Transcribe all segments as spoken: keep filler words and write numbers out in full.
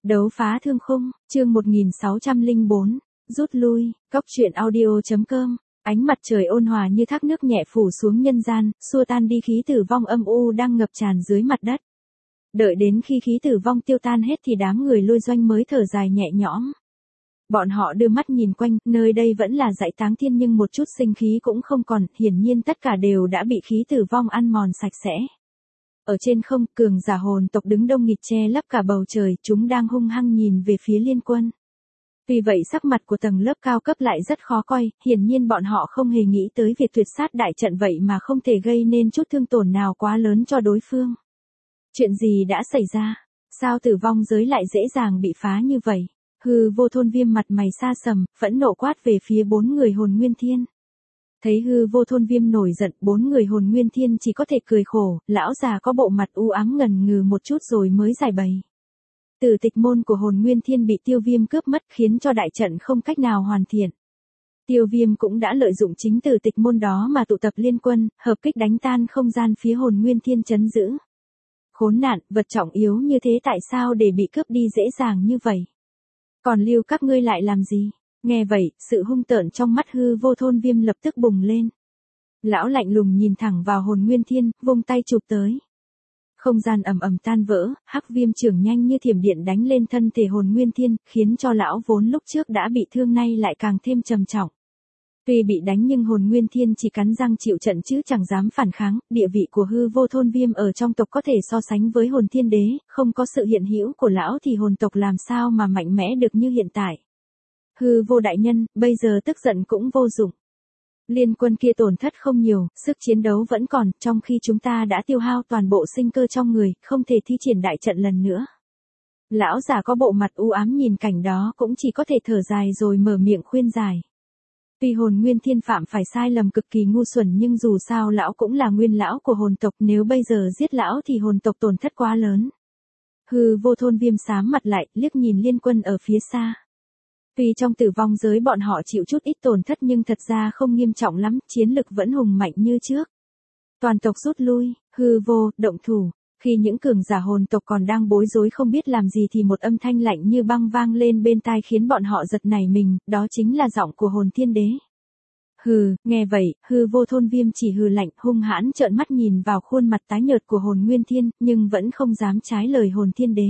Đấu phá thương khung, chương một nghìn sáu trăm lẻ bốn, rút lui, cóc truyện audio chấm com. Ánh mặt trời ôn hòa như thác nước nhẹ phủ xuống nhân gian, xua tan đi khí tử vong âm u đang ngập tràn dưới mặt đất. Đợi đến khi khí tử vong tiêu tan hết thì đám người lôi doanh mới thở dài nhẹ nhõm. Bọn họ đưa mắt nhìn quanh, nơi đây vẫn là dãy táng thiên nhưng một chút sinh khí cũng không còn, hiển nhiên tất cả đều đã bị khí tử vong ăn mòn sạch sẽ. Ở trên không, cường giả hồn tộc đứng đông nghịt che lấp cả bầu trời, chúng đang hung hăng nhìn về phía Liên Quân. Vì vậy sắc mặt của tầng lớp cao cấp lại rất khó coi, hiển nhiên bọn họ không hề nghĩ tới việc tuyệt sát đại trận vậy mà không thể gây nên chút thương tổn nào quá lớn cho đối phương. Chuyện gì đã xảy ra? Sao tử vong giới lại dễ dàng bị phá như vậy? Hư Vô Thôn Viêm mặt mày xa sầm, phẫn nộ quát về phía bốn người hồn nguyên thiên. Thấy Hư Vô Thôn Viêm nổi giận, bốn người hồn nguyên thiên chỉ có thể cười khổ, lão già có bộ mặt u ám ngần ngừ một chút rồi mới giải bày. Tử tịch môn của hồn nguyên thiên bị Tiêu Viêm cướp mất khiến cho đại trận không cách nào hoàn thiện. Tiêu Viêm cũng đã lợi dụng chính tử tịch môn đó mà tụ tập liên quân, hợp kích đánh tan không gian phía hồn nguyên thiên trấn giữ. Khốn nạn, vật trọng yếu như thế tại sao để bị cướp đi dễ dàng như vậy? Còn lưu các ngươi lại làm gì? Nghe vậy, sự hung tợn trong mắt Hư Vô Thôn Viêm lập tức bùng lên. Lão lạnh lùng nhìn thẳng vào hồn nguyên thiên, vung tay chụp tới. Không gian ầm ầm tan vỡ, hắc viêm trưởng nhanh như thiểm điện đánh lên thân thể hồn nguyên thiên, khiến cho lão vốn lúc trước đã bị thương nay lại càng thêm trầm trọng. Tuy bị đánh nhưng hồn nguyên thiên chỉ cắn răng chịu trận chứ chẳng dám phản kháng, địa vị của Hư Vô Thôn Viêm ở trong tộc có thể so sánh với hồn thiên đế, không có sự hiện hữu của lão thì hồn tộc làm sao mà mạnh mẽ được như hiện tại. Hư Vô đại nhân, bây giờ tức giận cũng vô dụng. Liên quân kia tổn thất không nhiều, sức chiến đấu vẫn còn, trong khi chúng ta đã tiêu hao toàn bộ sinh cơ trong người, không thể thi triển đại trận lần nữa. Lão già có bộ mặt u ám nhìn cảnh đó cũng chỉ có thể thở dài rồi mở miệng khuyên giải. Tuy hồn nguyên thiên phạm phải sai lầm cực kỳ ngu xuẩn nhưng dù sao lão cũng là nguyên lão của hồn tộc, nếu bây giờ giết lão thì hồn tộc tổn thất quá lớn. Hư Vô Thôn Viêm xám mặt lại, liếc nhìn liên quân ở phía xa. Tuy trong tử vong giới bọn họ chịu chút ít tổn thất nhưng thật ra không nghiêm trọng lắm, chiến lực vẫn hùng mạnh như trước. Toàn tộc rút lui, Hư Vô, động thủ. Khi những cường giả hồn tộc còn đang bối rối không biết làm gì thì một âm thanh lạnh như băng vang lên bên tai khiến bọn họ giật nảy mình, đó chính là giọng của hồn thiên đế. Hừ, nghe vậy, Hư Vô Thôn Viêm chỉ hừ lạnh, hung hãn trợn mắt nhìn vào khuôn mặt tái nhợt của hồn nguyên thiên, nhưng vẫn không dám trái lời hồn thiên đế.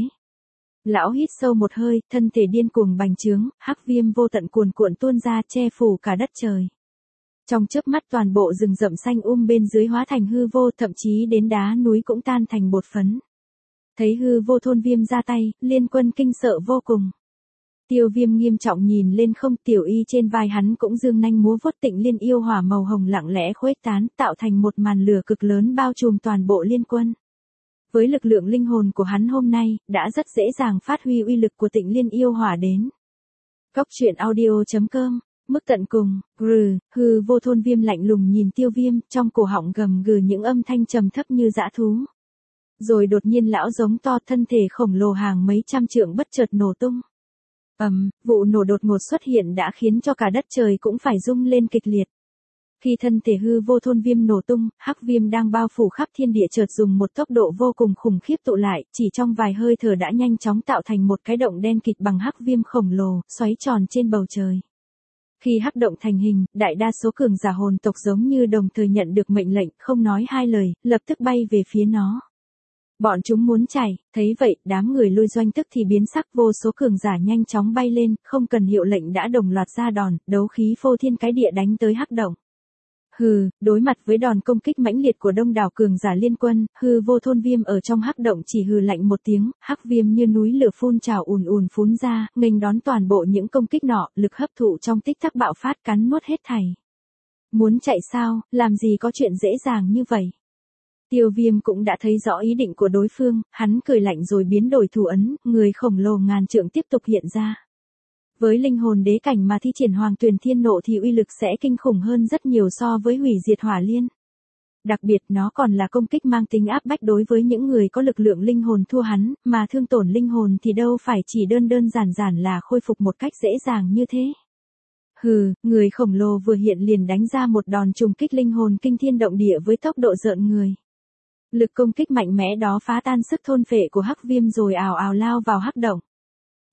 Lão hít sâu một hơi, thân thể điên cuồng bành trướng, hắc viêm vô tận cuồn cuộn tuôn ra che phủ cả đất trời. Trong chớp mắt toàn bộ rừng rậm xanh um bên dưới hóa thành hư vô, thậm chí đến đá núi cũng tan thành bột phấn. Thấy Hư Vô Thôn Viêm ra tay, liên quân kinh sợ vô cùng. Tiêu Viêm nghiêm trọng nhìn lên không, tiểu y trên vai hắn cũng dương nanh múa vuốt, Tịnh Liên yêu hỏa màu hồng lặng lẽ khuếch tán, tạo thành một màn lửa cực lớn bao trùm toàn bộ liên quân. Với lực lượng linh hồn của hắn hôm nay, đã rất dễ dàng phát huy uy lực của Tịnh Liên yêu hỏa đến. Cóc truyện audio chấm com. Mức tận cùng, rừ, Hư Vô Thôn Viêm lạnh lùng nhìn Tiêu Viêm, trong cổ họng gầm gừ những âm thanh trầm thấp như dã thú. Rồi đột nhiên lão giống to, thân thể khổng lồ hàng mấy trăm trượng bất chợt nổ tung. Ầm, vụ nổ đột ngột xuất hiện đã khiến cho cả đất trời cũng phải rung lên kịch liệt. Khi thân thể Hư Vô Thôn Viêm nổ tung, hắc viêm đang bao phủ khắp thiên địa chợt dùng một tốc độ vô cùng khủng khiếp tụ lại, chỉ trong vài hơi thở đã nhanh chóng tạo thành một cái động đen kịt bằng hắc viêm khổng lồ, xoáy tròn trên bầu trời. Khi hắc động thành hình, đại đa số cường giả hồn tộc giống như đồng thời nhận được mệnh lệnh, không nói hai lời, lập tức bay về phía nó. Bọn chúng muốn chạy, thấy vậy, đám người lôi doanh tức thì biến sắc, vô số cường giả nhanh chóng bay lên, không cần hiệu lệnh đã đồng loạt ra đòn, đấu khí phô thiên cái địa đánh tới hắc động. Hừ, đối mặt với đòn công kích mãnh liệt của đông đảo cường giả liên quân, Hư Vô Thôn Viêm ở trong hắc động chỉ hừ lạnh một tiếng, hắc viêm như núi lửa phun trào ùn ùn phún ra, nghênh đón toàn bộ những công kích nọ, lực hấp thụ trong tích tắc bạo phát cắn nuốt hết thảy. Muốn chạy sao, làm gì có chuyện dễ dàng như vậy. Tiêu Viêm cũng đã thấy rõ ý định của đối phương, hắn cười lạnh rồi biến đổi thủ ấn, người khổng lồ ngàn trượng tiếp tục hiện ra. Với linh hồn đế cảnh mà thi triển Hoàng Tuyền Thiên Nộ thì uy lực sẽ kinh khủng hơn rất nhiều so với hủy diệt hỏa liên. Đặc biệt nó còn là công kích mang tính áp bách đối với những người có lực lượng linh hồn thua hắn, mà thương tổn linh hồn thì đâu phải chỉ đơn đơn giản giản là khôi phục một cách dễ dàng như thế. Hừ, người khổng lồ vừa hiện liền đánh ra một đòn trùng kích linh hồn kinh thiên động địa với tốc độ rợn người. Lực công kích mạnh mẽ đó phá tan sức thôn phệ của hắc viêm rồi ào ào lao vào hắc động.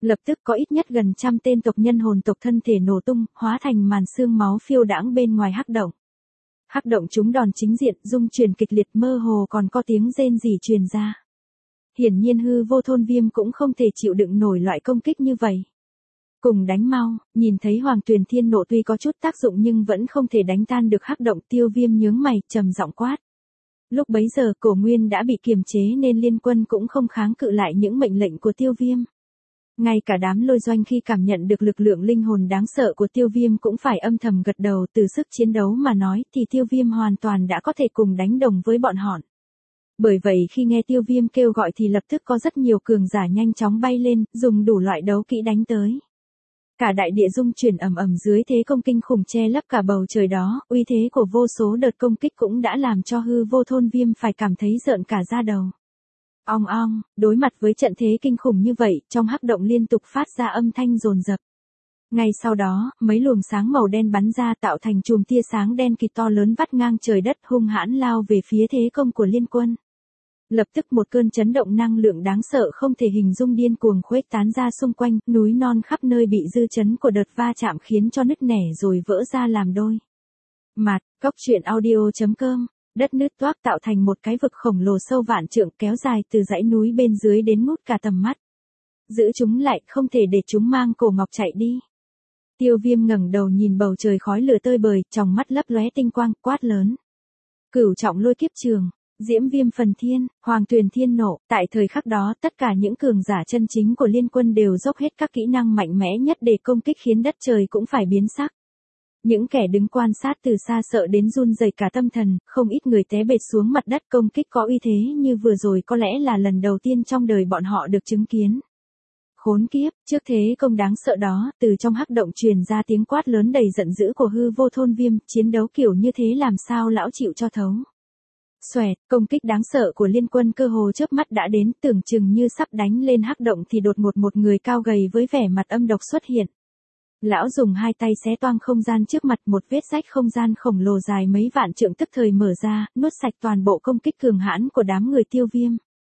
Lập tức có ít nhất gần trăm tên tộc nhân hồn tộc thân thể nổ tung, hóa thành màn xương máu phiêu đãng bên ngoài hắc động. Hắc động chúng đòn chính diện, rung chuyển kịch liệt, mơ hồ còn có tiếng rên rỉ truyền ra. Hiển nhiên hư vô thôn viêm cũng không thể chịu đựng nổi loại công kích như vậy. Cùng đánh mau, nhìn thấy Hoàng Tuyền Thiên nộ tuy có chút tác dụng nhưng vẫn không thể đánh tan được hắc động. Tiêu Viêm nhướng mày, trầm giọng quát. Lúc bấy giờ Cổ Nguyên đã bị kiềm chế nên liên quân cũng không kháng cự lại những mệnh lệnh của Tiêu Viêm. Ngay cả đám Lôi Doanh khi cảm nhận được lực lượng linh hồn đáng sợ của Tiêu Viêm cũng phải âm thầm gật đầu. Từ sức chiến đấu mà nói thì Tiêu Viêm hoàn toàn đã có thể cùng đánh đồng với bọn họ. Bởi vậy khi nghe Tiêu Viêm kêu gọi thì lập tức có rất nhiều cường giả nhanh chóng bay lên, dùng đủ loại đấu kỹ đánh tới. Cả đại địa rung chuyển ầm ầm dưới thế công kinh khủng che lấp cả bầu trời đó, uy thế của vô số đợt công kích cũng đã làm cho hư vô thôn viêm phải cảm thấy rợn cả da đầu. Ong ong, đối mặt với trận thế kinh khủng như vậy, trong hắc động liên tục phát ra âm thanh dồn dập. Ngay sau đó, mấy luồng sáng màu đen bắn ra tạo thành chùm tia sáng đen kịt to lớn vắt ngang trời đất, hung hãn lao về phía thế công của liên quân. Lập tức một cơn chấn động năng lượng đáng sợ không thể hình dung điên cuồng khuếch tán ra xung quanh, núi non khắp nơi bị dư chấn của đợt va chạm khiến cho nứt nẻ rồi vỡ ra làm đôi. Mạt, Cóc Truyện Audio chấm com, đất nứt toác tạo thành một cái vực khổng lồ sâu vạn trượng kéo dài từ dãy núi bên dưới đến ngút cả tầm mắt. Giữ chúng lại, không thể để chúng mang cổ ngọc chạy đi. Tiêu Viêm ngẩng đầu nhìn bầu trời khói lửa tơi bời, trong mắt lấp lóe tinh quang, quát lớn. Cửu trọng lôi kiếp trường. Diễm Viêm Phần Thiên, Hoàng Tuyền Thiên nộ. Tại thời khắc đó tất cả những cường giả chân chính của liên quân đều dốc hết các kỹ năng mạnh mẽ nhất để công kích khiến đất trời cũng phải biến sắc. Những kẻ đứng quan sát từ xa sợ đến run rẩy cả tâm thần, không ít người té bệt xuống mặt đất. Công kích có uy thế như vừa rồi có lẽ là lần đầu tiên trong đời bọn họ được chứng kiến. Khốn kiếp, trước thế công đáng sợ đó, từ trong hắc động truyền ra tiếng quát lớn đầy giận dữ của hư vô thôn viêm, chiến đấu kiểu như thế làm sao lão chịu cho thấu. Xoẹt, công kích đáng sợ của liên quân cơ hồ chớp mắt đã đến, tưởng chừng như sắp đánh lên hắc động thì đột ngột một người cao gầy với vẻ mặt âm độc xuất hiện. Lão dùng hai tay xé toang không gian trước mặt, một vết rách không gian khổng lồ dài mấy vạn trượng tức thời mở ra, nuốt sạch toàn bộ công kích cường hãn của đám người Tiêu Viêm.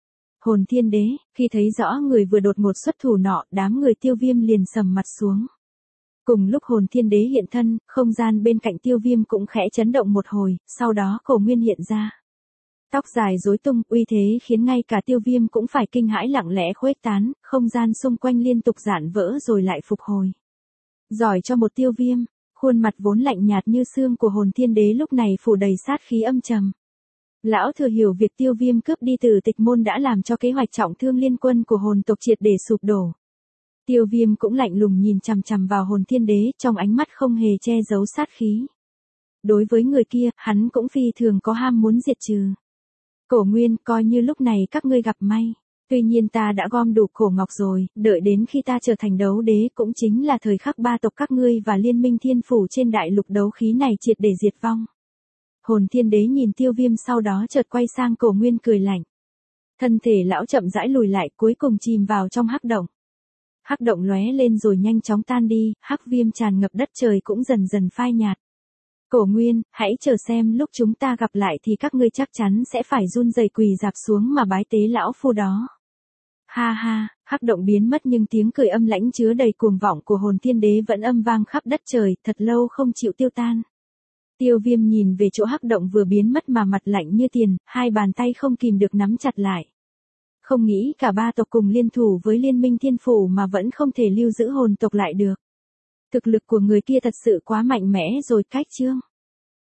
Hồn Thiên Đế, khi thấy rõ người vừa đột ngột xuất thủ nọ, đám người Tiêu Viêm liền sầm mặt xuống. Cùng lúc Hồn Thiên Đế hiện thân, không gian bên cạnh Tiêu Viêm cũng khẽ chấn động một hồi, sau đó Cổ Nguyên hiện ra. Tóc dài rối tung, uy thế khiến ngay cả Tiêu Viêm cũng phải kinh hãi, lặng lẽ khuếch tán, không gian xung quanh liên tục giãn vỡ rồi lại phục hồi. Giỏi cho một Tiêu Viêm, khuôn mặt vốn lạnh nhạt như xương của Hồn Thiên Đế lúc này phủ đầy sát khí âm trầm. Lão thừa hiểu việc Tiêu Viêm cướp đi Tử Tịch môn đã làm cho kế hoạch trọng thương liên quân của hồn tộc triệt để sụp đổ. Tiêu Viêm cũng lạnh lùng nhìn chằm chằm vào Hồn Thiên Đế, trong ánh mắt không hề che giấu sát khí. Đối với người kia, hắn cũng phi thường có ham muốn diệt trừ. Cổ Nguyên, coi như lúc này các ngươi gặp may. Tuy nhiên ta đã gom đủ cổ ngọc rồi, đợi đến khi ta trở thành đấu đế cũng chính là thời khắc ba tộc các ngươi và liên minh thiên phủ trên đại lục đấu khí này triệt để diệt vong. Hồn Thiên Đế nhìn Tiêu Viêm sau đó chợt quay sang Cổ Nguyên cười lạnh. Thân thể lão chậm rãi lùi lại, cuối cùng chìm vào trong hắc động. Hắc động lóe lên rồi nhanh chóng tan đi, hắc viêm tràn ngập đất trời cũng dần dần phai nhạt. Cổ Nguyên, hãy chờ xem lúc chúng ta gặp lại thì các ngươi chắc chắn sẽ phải run rẩy quỳ rạp xuống mà bái tế lão phu đó. Ha ha, hắc động biến mất nhưng tiếng cười âm lãnh chứa đầy cuồng vọng của Hồn Thiên Đế vẫn âm vang khắp đất trời, thật lâu không chịu tiêu tan. Tiêu Viêm nhìn về chỗ hắc động vừa biến mất mà mặt lạnh như tiền, hai bàn tay không kìm được nắm chặt lại. Không nghĩ cả ba tộc cùng liên thủ với liên minh thiên phủ mà vẫn không thể lưu giữ hồn tộc lại được. Thực lực của người kia thật sự quá mạnh mẽ rồi. Cách chương